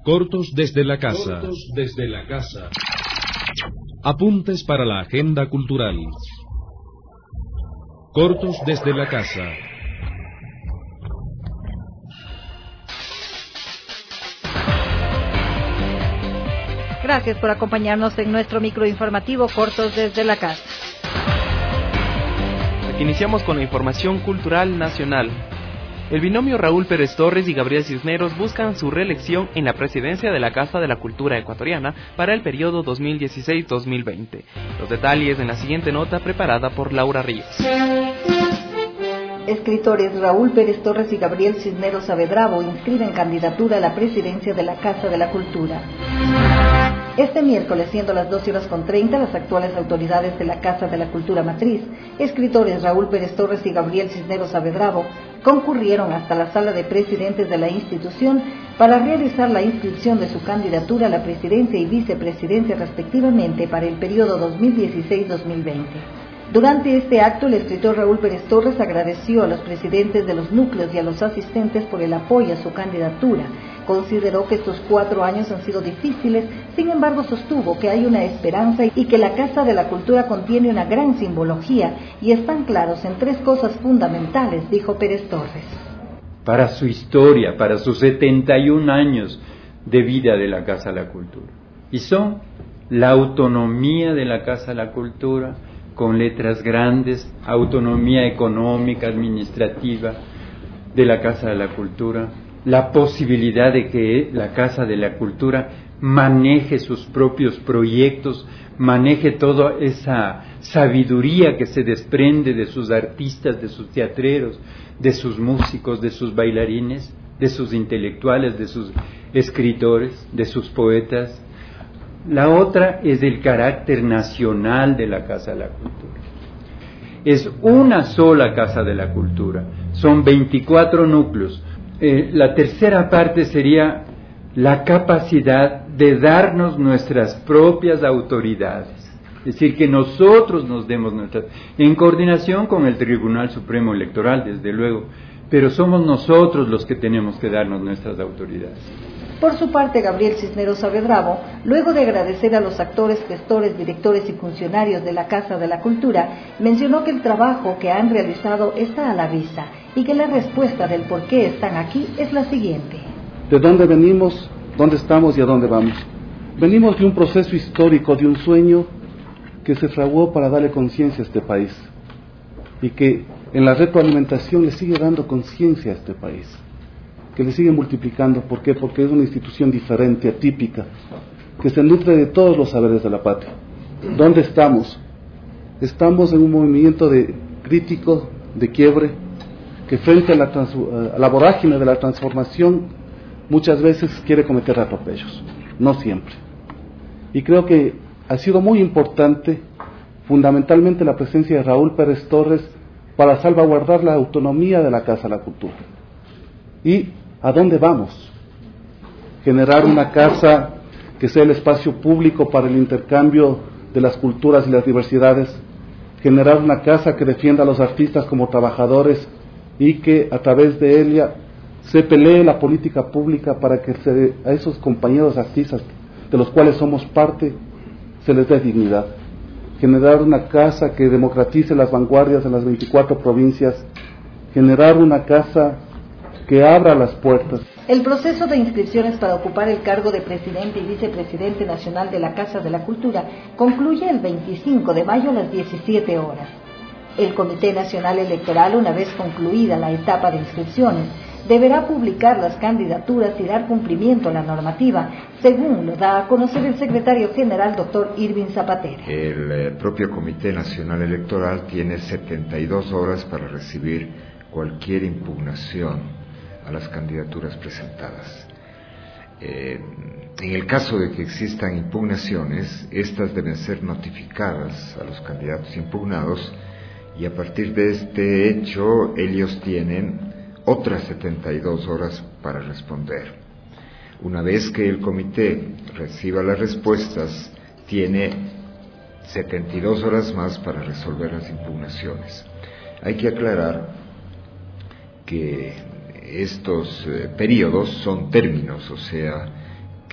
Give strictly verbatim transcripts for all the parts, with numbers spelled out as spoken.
Cortos desde la casa. Cortos desde la casa. Apuntes para la agenda cultural. Cortos desde la casa. Gracias por acompañarnos en nuestro microinformativo Cortos desde la casa. Aquí iniciamos con la información cultural nacional. El binomio Raúl Pérez Torres y Gabriel Cisneros buscan su reelección en la presidencia de la Casa de la Cultura Ecuatoriana para el periodo dos mil dieciséis a dos mil veinte. Los detalles en la siguiente nota preparada por Laura Ríos. Escritores Raúl Pérez Torres y Gabriel Cisneros Saavedrabo inscriben candidatura a la presidencia de la Casa de la Cultura. Este miércoles, siendo las doce horas con treinta, las actuales autoridades de la Casa de la Cultura Matriz, escritores Raúl Pérez Torres y Gabriel Cisneros Saavedrabo, concurrieron hasta la sala de presidentes de la institución para realizar la inscripción de su candidatura a la presidencia y vicepresidencia respectivamente para el periodo dos mil dieciséis a dos mil veinte. Durante este acto, el escritor Raúl Pérez Torres agradeció a los presidentes de los núcleos y a los asistentes por el apoyo a su candidatura. Consideró que estos cuatro años han sido difíciles, sin embargo sostuvo que hay una esperanza y que la Casa de la Cultura contiene una gran simbología y están claros en tres cosas fundamentales, dijo Pérez Torres. Para su historia, para sus setenta y un años de vida de la Casa de la Cultura. Y son la autonomía de la Casa de la Cultura, con letras grandes, autonomía económica, administrativa de la Casa de la Cultura, la posibilidad de que la Casa de la Cultura maneje sus propios proyectos, maneje toda esa sabiduría que se desprende de sus artistas, de sus teatreros, de sus músicos, de sus bailarines, de sus intelectuales, de sus escritores, de sus poetas. La otra es el carácter nacional de la Casa de la Cultura. Es una sola Casa de la Cultura, son veinticuatro núcleos. Eh, la tercera parte sería la capacidad de darnos nuestras propias autoridades, es decir, que nosotros nos demos nuestras, en coordinación con el Tribunal Supremo Electoral, desde luego, pero somos nosotros los que tenemos que darnos nuestras autoridades. Por su parte, Gabriel Cisneros Saavedrabo, luego de agradecer a los actores, gestores, directores y funcionarios de la Casa de la Cultura, mencionó que el trabajo que han realizado está a la vista y que la respuesta del por qué están aquí es la siguiente. ¿De dónde venimos, dónde estamos y a dónde vamos? Venimos de un proceso histórico, de un sueño que se fraguó para darle conciencia a este país y que en la retroalimentación le sigue dando conciencia a este país, que le sigue multiplicando. ¿Por qué? Porque es una institución diferente, atípica, que se nutre de todos los saberes de la patria. ¿Dónde estamos? Estamos en un movimiento de crítico, de quiebre, que frente a la, trans, a la vorágine de la transformación muchas veces quiere cometer atropellos, no siempre. Y creo que ha sido muy importante, fundamentalmente, la presencia de Raúl Pérez Torres para salvaguardar la autonomía de la Casa de la Cultura. ¿Y a dónde vamos? Generar una casa que sea el espacio público para el intercambio de las culturas y las diversidades, generar una casa que defienda a los artistas como trabajadores y que a través de ella se pelee la política pública para que se, a esos compañeros artistas de los cuales somos parte se les dé dignidad. Generar una casa que democratice las vanguardias en las veinticuatro provincias, generar una casa que abra las puertas. El proceso de inscripciones para ocupar el cargo de presidente y vicepresidente nacional de la Casa de la Cultura concluye el veinticinco de mayo a las diecisiete horas. El Comité Nacional Electoral, una vez concluida la etapa de inscripciones, deberá publicar las candidaturas y dar cumplimiento a la normativa, según lo da a conocer el secretario general, doctor Irving Zapatera. El eh, propio Comité Nacional Electoral tiene setenta y dos horas para recibir cualquier impugnación a las candidaturas presentadas. Eh, en el caso de que existan impugnaciones, estas deben ser notificadas a los candidatos impugnados y a partir de este hecho ellos tienen otras setenta y dos horas para responder. Una vez que el comité reciba las respuestas, tiene setenta y dos horas más para resolver las impugnaciones. Hay que aclarar que estos eh, periodos son términos, o sea,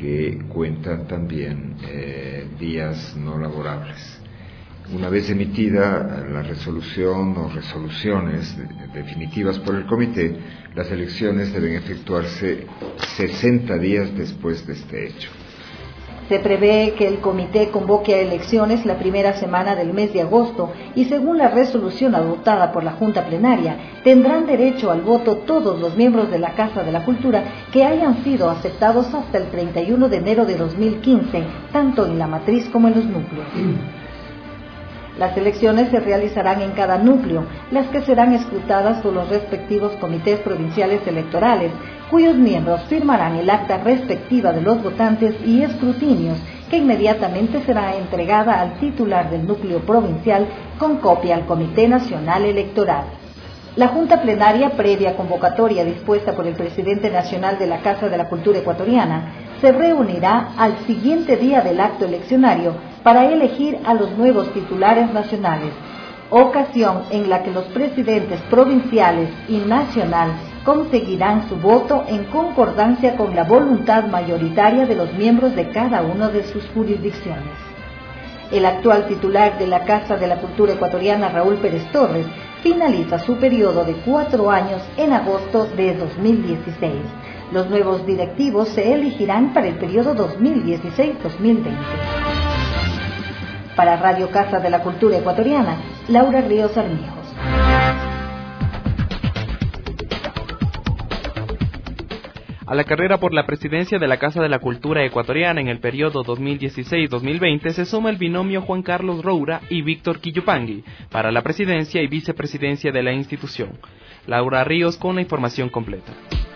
que cuentan también eh, días no laborables. Una vez emitida la resolución o resoluciones definitivas por el comité, las elecciones deben efectuarse sesenta días después de este hecho. Se prevé que el comité convoque a elecciones la primera semana del mes de agosto y, según la resolución adoptada por la Junta Plenaria, tendrán derecho al voto todos los miembros de la Casa de la Cultura que hayan sido aceptados hasta el treinta y uno de enero de dos mil quince, tanto en la matriz como en los núcleos. Las elecciones se realizarán en cada núcleo, las que serán escrutadas por los respectivos comités provinciales electorales, cuyos miembros firmarán el acta respectiva de los votantes y escrutinios, que inmediatamente será entregada al titular del núcleo provincial con copia al Comité Nacional Electoral. La Junta Plenaria, previa convocatoria dispuesta por el presidente nacional de la Casa de la Cultura Ecuatoriana, se reunirá al siguiente día del acto eleccionario para elegir a los nuevos titulares nacionales, ocasión en la que los presidentes provinciales y nacional conseguirán su voto en concordancia con la voluntad mayoritaria de los miembros de cada una de sus jurisdicciones. El actual titular de la Casa de la Cultura Ecuatoriana, Raúl Pérez Torres, finaliza su periodo de cuatro años en agosto de dos mil dieciséis. Los nuevos directivos se elegirán para el periodo dos mil dieciséis a dos mil veinte. Para Radio Casa de la Cultura Ecuatoriana, Laura Ríos Armijos. A la carrera por la presidencia de la Casa de la Cultura Ecuatoriana en el periodo dos mil dieciséis a dos mil veinte se suma el binomio Juan Carlos Roura y Víctor Quillupangui para la presidencia y vicepresidencia de la institución. Laura Ríos con la información completa.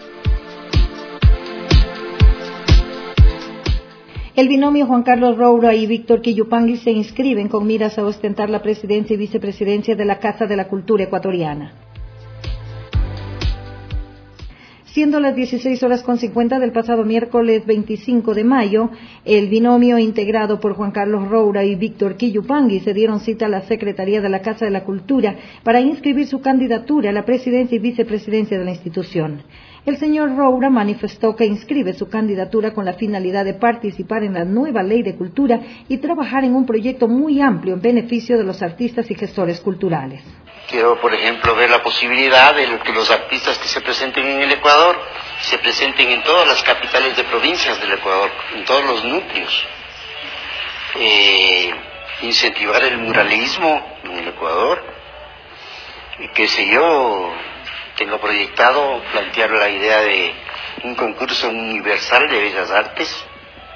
El binomio Juan Carlos Roura y Víctor Quillupangui se inscriben con miras a ostentar la presidencia y vicepresidencia de la Casa de la Cultura Ecuatoriana. Siendo las dieciséis horas con cincuenta del pasado miércoles veinticinco de mayo, el binomio integrado por Juan Carlos Roura y Víctor Quillupangui se dieron cita a la Secretaría de la Casa de la Cultura para inscribir su candidatura a la presidencia y vicepresidencia de la institución. El señor Roura manifestó que inscribe su candidatura con la finalidad de participar en la nueva Ley de Cultura y trabajar en un proyecto muy amplio en beneficio de los artistas y gestores culturales. Quiero, por ejemplo, ver la posibilidad de que los artistas que se presenten en el Ecuador se presenten en todas las capitales de provincias del Ecuador, en todos los núcleos. Eh, incentivar el muralismo en el Ecuador, y qué sé yo, tengo proyectado plantear la idea de un concurso universal de bellas artes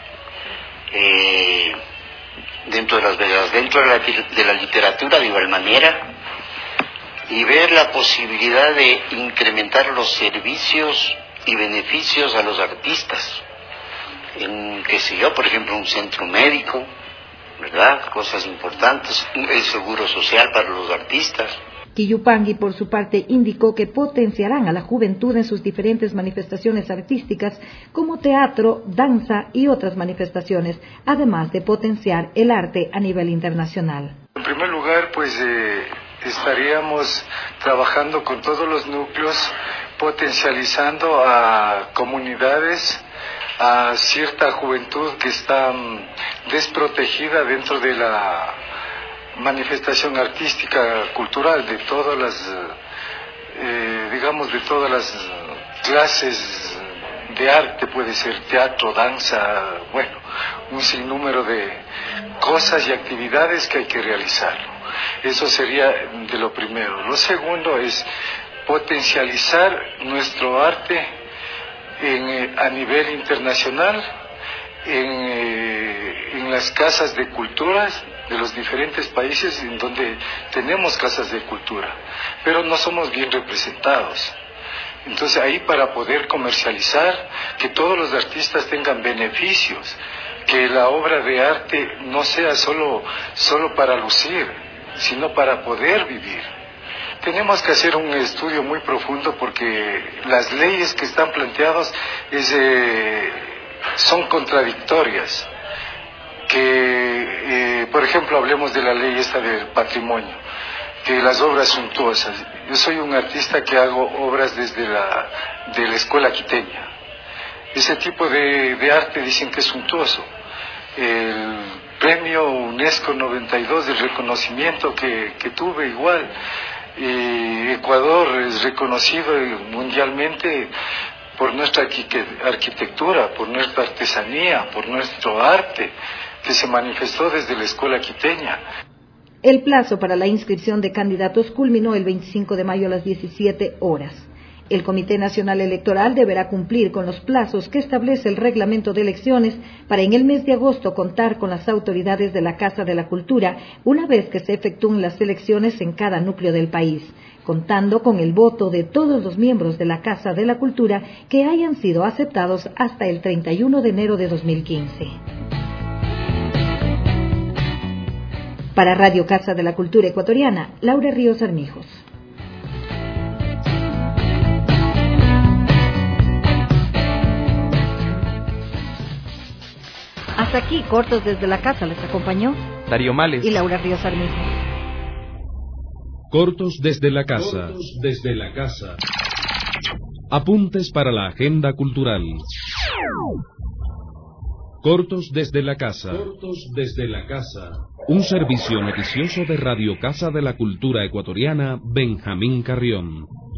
eh, dentro de las bellas, dentro de la, de la literatura de igual manera, y ver la posibilidad de incrementar los servicios y beneficios a los artistas, en, qué sé yo, por ejemplo, un centro médico, ¿verdad? Cosas importantes, el seguro social para los artistas. Quillupangui, por su parte, indicó que potenciarán a la juventud en sus diferentes manifestaciones artísticas como teatro, danza y otras manifestaciones, además de potenciar el arte a nivel internacional. En primer lugar, pues eh, estaríamos trabajando con todos los núcleos, potencializando a comunidades, a cierta juventud que está um, desprotegida dentro de la manifestación artística, cultural, de todas las, eh, digamos, de todas las clases de arte, puede ser teatro, danza, bueno, un sinnúmero de cosas y actividades que hay que realizar. Eso sería de lo primero. Lo segundo es potencializar nuestro arte en, eh, a nivel internacional, en, eh, en las casas de culturas de los diferentes países en donde tenemos casas de cultura, pero no somos bien representados. Entonces ahí, para poder comercializar, que todos los artistas tengan beneficios, que la obra de arte no sea solo, solo para lucir, sino para poder vivir. Tenemos que hacer un estudio muy profundo porque las leyes que están planteadas es, eh, son contradictorias. Que, eh, por ejemplo, hablemos de la ley esta del patrimonio, que las obras suntuosas. Yo soy un artista que hago obras desde la, de la escuela quiteña. ese tipo de, de arte dicen que es suntuoso. El premio UNESCO noventa y dos del reconocimiento que, que tuve igual. Y Ecuador es reconocido mundialmente por nuestra arquitectura, por nuestra artesanía, por nuestro arte, que se manifestó desde la escuela quiteña. El plazo para la inscripción de candidatos culminó el veinticinco de mayo a las diecisiete horas. El Comité Nacional Electoral deberá cumplir con los plazos que establece el reglamento de elecciones para en el mes de agosto contar con las autoridades de la Casa de la Cultura una vez que se efectúen las elecciones en cada núcleo del país, contando con el voto de todos los miembros de la Casa de la Cultura que hayan sido aceptados hasta el treinta y uno de enero de dos mil quince. Para Radio Casa de la Cultura Ecuatoriana, Laura Ríos Armijos. Hasta aquí, Cortos desde la Casa, les acompañó Darío Males y Laura Ríos Armijos. Cortos desde la Casa. Cortos desde la Casa. Apuntes para la agenda cultural. Cortos desde la Casa. Cortos desde la Casa. Un servicio noticioso de Radio Casa de la Cultura Ecuatoriana, Benjamín Carrión.